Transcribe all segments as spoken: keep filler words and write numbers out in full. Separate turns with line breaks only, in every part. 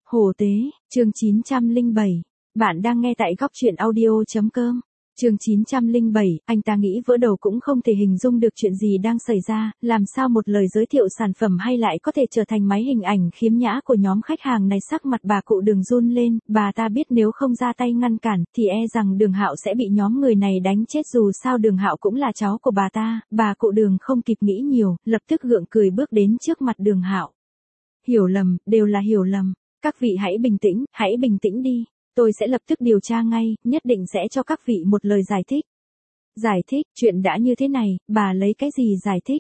Hồ Tế, chương chín trăm lẻ bảy. Bạn đang nghe tại góc truyện audio chấm com. Chương chín trăm lẻ bảy, anh ta nghĩ vỡ đầu cũng không thể hình dung được chuyện gì đang xảy ra, làm sao một lời giới thiệu sản phẩm hay lại có thể trở thành máy hình ảnh khiếm nhã của nhóm khách hàng này. Sắc mặt bà cụ Đường run lên, bà ta biết nếu không ra tay ngăn cản thì e rằng Đường Hạo sẽ bị nhóm người này đánh chết, dù sao Đường Hạo cũng là cháu của bà ta. Bà cụ Đường không kịp nghĩ nhiều, lập tức gượng cười bước đến trước mặt Đường Hạo. Hiểu lầm, đều là hiểu lầm. Các vị hãy bình tĩnh, hãy bình tĩnh đi. Tôi sẽ lập tức điều tra ngay, nhất định sẽ cho các vị một lời giải thích. Giải thích, chuyện đã như thế này, bà lấy cái gì giải thích?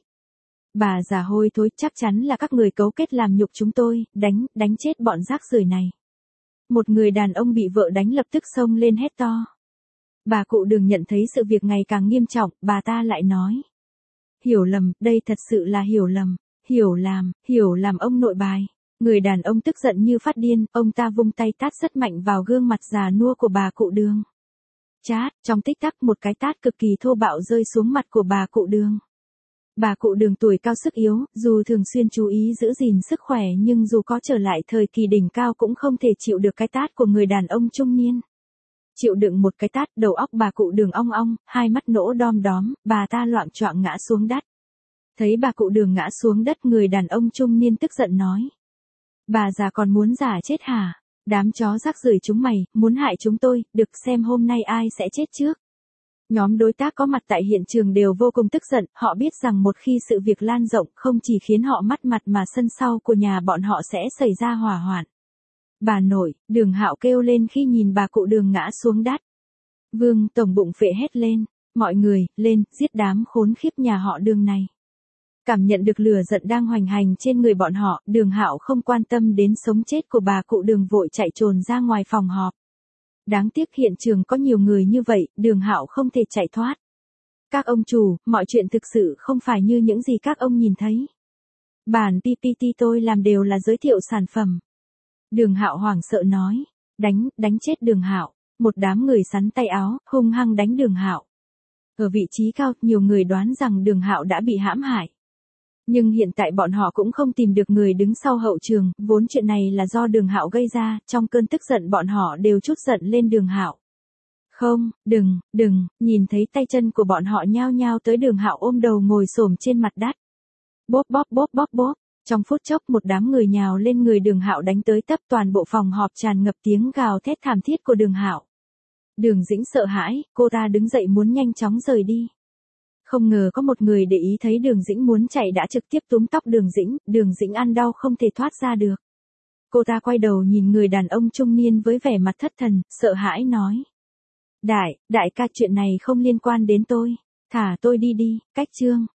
Bà già hôi thối, chắc chắn là các người cấu kết làm nhục chúng tôi, đánh, đánh chết bọn rác rưởi này. Một người đàn ông bị vợ đánh lập tức xông lên hét to. Bà cụ Đường nhận thấy sự việc ngày càng nghiêm trọng, bà ta lại nói. Hiểu lầm, đây thật sự là hiểu lầm, hiểu làm, hiểu làm ông nội bài. Người đàn ông tức giận như phát điên, ông ta vung tay tát rất mạnh vào gương mặt già nua của bà cụ Đường. Chát, trong tích tắc một cái tát cực kỳ thô bạo rơi xuống mặt của bà cụ Đường. Bà cụ Đường tuổi cao sức yếu, dù thường xuyên chú ý giữ gìn sức khỏe nhưng dù có trở lại thời kỳ đỉnh cao cũng không thể chịu được cái tát của người đàn ông trung niên. Chịu đựng một cái tát, đầu óc bà cụ Đường ong ong, hai mắt nỗ đom đóm, bà ta loạng choạng ngã xuống đất. Thấy bà cụ Đường ngã xuống đất, người đàn ông trung niên tức giận nói. Bà già còn muốn giả chết hả? Đám chó rác rưởi chúng mày, muốn hại chúng tôi, được xem hôm nay ai sẽ chết trước. Nhóm đối tác có mặt tại hiện trường đều vô cùng tức giận, họ biết rằng một khi sự việc lan rộng không chỉ khiến họ mất mặt mà sân sau của nhà bọn họ sẽ xảy ra hỏa hoạn. Bà nội, Đường Hạo kêu lên khi nhìn bà cụ Đường ngã xuống đất. Vương tổng bụng phệ hét lên, mọi người, lên, giết đám khốn khiếp nhà họ Đường này. Cảm nhận được lửa giận đang hoành hành trên người bọn họ, Đường Hạo không quan tâm đến sống chết của bà cụ Đường, vội chạy trồn ra ngoài phòng họp. Đáng tiếc hiện trường có nhiều người như vậy, Đường Hạo không thể chạy thoát. Các ông chủ, mọi chuyện thực sự không phải như những gì các ông nhìn thấy. Bản pê pê tê tôi làm đều là giới thiệu sản phẩm. Đường Hạo hoảng sợ nói, đánh, đánh chết Đường Hạo. Một đám người sắn tay áo, hung hăng đánh Đường Hạo. Ở vị trí cao, nhiều người đoán rằng Đường Hạo đã bị hãm hại. Nhưng hiện tại bọn họ cũng không tìm được người đứng sau hậu trường, vốn chuyện này là do Đường Hạo gây ra, trong cơn tức giận bọn họ đều trút giận lên Đường Hạo. Không, đừng, đừng, nhìn thấy tay chân của bọn họ nhao nhao tới, Đường Hạo ôm đầu ngồi xổm trên mặt đất. Bóp bóp bóp bóp bóp, trong phút chốc một đám người nhào lên người Đường Hạo đánh tới tấp, toàn bộ phòng họp tràn ngập tiếng gào thét thảm thiết của Đường Hạo. Đường Dĩnh sợ hãi, cô ta đứng dậy muốn nhanh chóng rời đi. Không ngờ có một người để ý thấy Đường Dĩnh muốn chạy đã trực tiếp túm tóc Đường Dĩnh, Đường Dĩnh ăn đau không thể thoát ra được. Cô ta quay đầu nhìn người đàn ông trung niên với vẻ mặt thất thần, sợ hãi nói. Đại, đại ca, chuyện này không liên quan đến tôi, thả tôi đi đi, cách chương.